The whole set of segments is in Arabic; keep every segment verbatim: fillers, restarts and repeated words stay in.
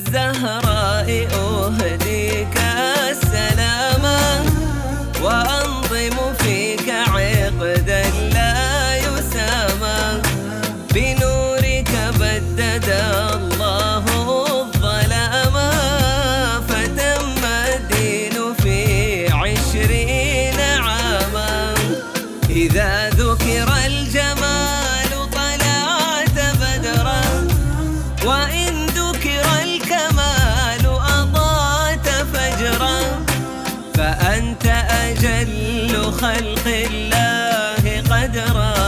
الزهراء أهديك السلاما وأنظم فيك عقدا لا يسامى. بنورك بدد الله الظلاما فتم الدين في عشرين عاما. إذا ذكر الجمال طلعت بدرا وإن ذكر الكمال أضاءت فجرا. فأنت أجل خلق الله قدرا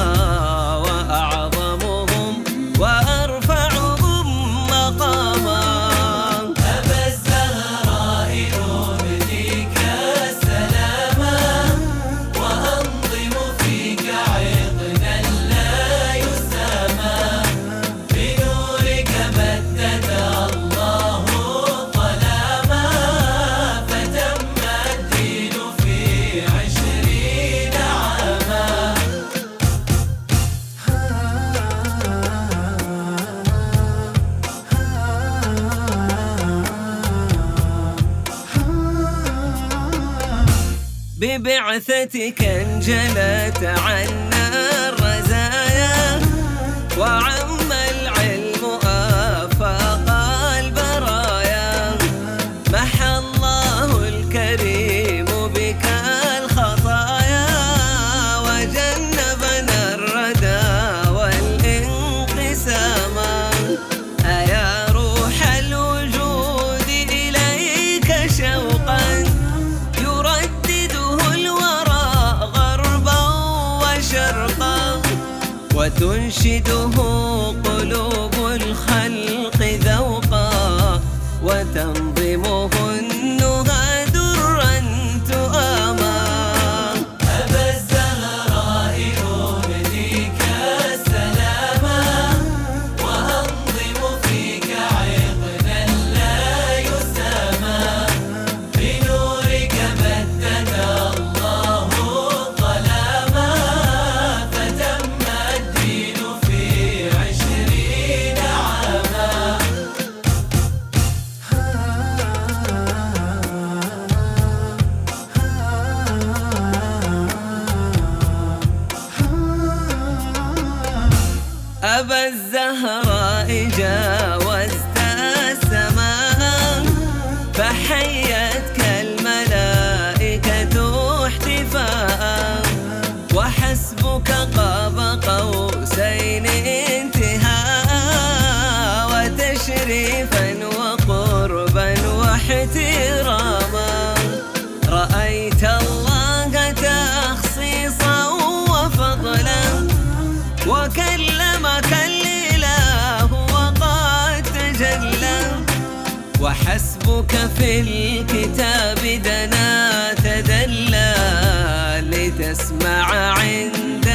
وأعظمهم وأرفعهم مقاما. أبا الزهراء أهديك السلاما وأنظم فيك عقدا لا يسامى. بنورك بدد الله الظلاما فتم الدين في عشرين عاما. ببعثتك انجلت عنا الرزايا وعم العلم آفاق البرايا. محى الله الكريم بك الخطايا وجنبنا الردى والانقساما. أيا روح الوجود إليك شوقا يردده الورى غربا وشرقا وتنشده قلوب الخلق ذوقا وتنظمه النهى درا تؤاما. أبا الزهراء أهديك السلاما وأنظم فيك عقدا لا يسامى. بنورك بدد الله الظلاما فتم الدين في عشرين عاما. أبا الزهراء جاوزت السماء فحيتك الملائكة احتفاء. وحسبك قاب قوسين انتهاء وتشريفا وقربا واحتراما. رأيت الله تخصيصا وفضلا وكلمك الإله وقد تجلى. وحسبك في الكتاب دنا تدلى لتسمع عند